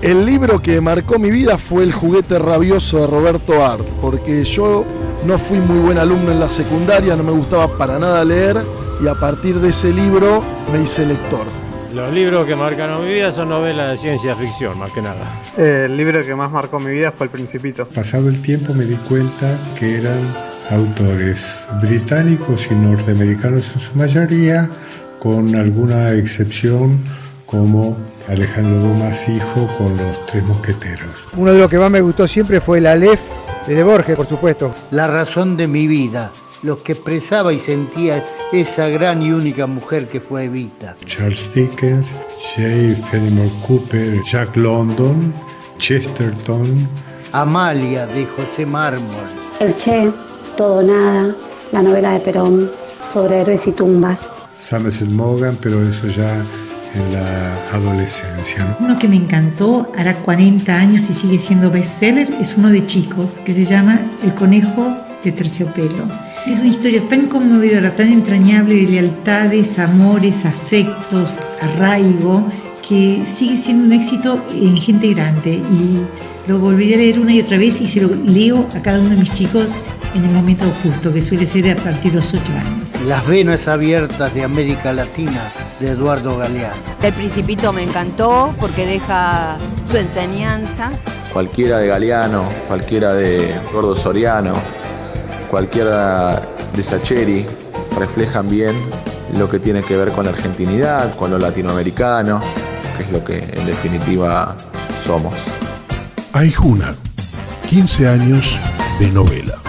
El libro que marcó mi vida fue El juguete rabioso de Roberto Art, porque yo no fui muy buen alumno en la secundaria, no me gustaba para nada leer, y a partir de ese libro me hice lector. Los libros que marcaron mi vida son novelas de ciencia ficción, más que nada. El libro que más marcó mi vida fue El Principito. Pasado el tiempo me di cuenta que eran autores británicos y norteamericanos en su mayoría, con alguna excepción como Alejandro Dumas hijo con Los Tres Mosqueteros. Uno de los que más me gustó siempre fue el Aleph de Borges, por supuesto. La razón de mi vida, lo que expresaba y sentía esa gran y única mujer que fue Evita. Charles Dickens, J. Fenimore Cooper, Jack London, Chesterton. Amalia de José Mármol. El Che, Todo Nada, la novela de Perón, sobre héroes y tumbas. Somerset Maugham, pero eso ya en la adolescencia, ¿no? Uno que me encantó, hará 40 años y sigue siendo bestseller, es uno de chicos, que se llama El conejo de terciopelo. Es una historia tan conmovedora, tan entrañable de lealtades, amores, afectos, arraigo, que sigue siendo un éxito en gente grande, y lo volveré a leer una y otra vez y se lo leo a cada uno de mis chicos en el momento justo, que suele ser a partir de los 8 años. Las venas abiertas de América Latina, de Eduardo Galeano. El Principito me encantó porque deja su enseñanza. Cualquiera de Galeano, cualquiera de Gordo Soriano, cualquiera de Sacheri reflejan bien lo que tiene que ver con la argentinidad, con lo latinoamericano, que es lo que en definitiva somos. Aijuna, 15 años de novela.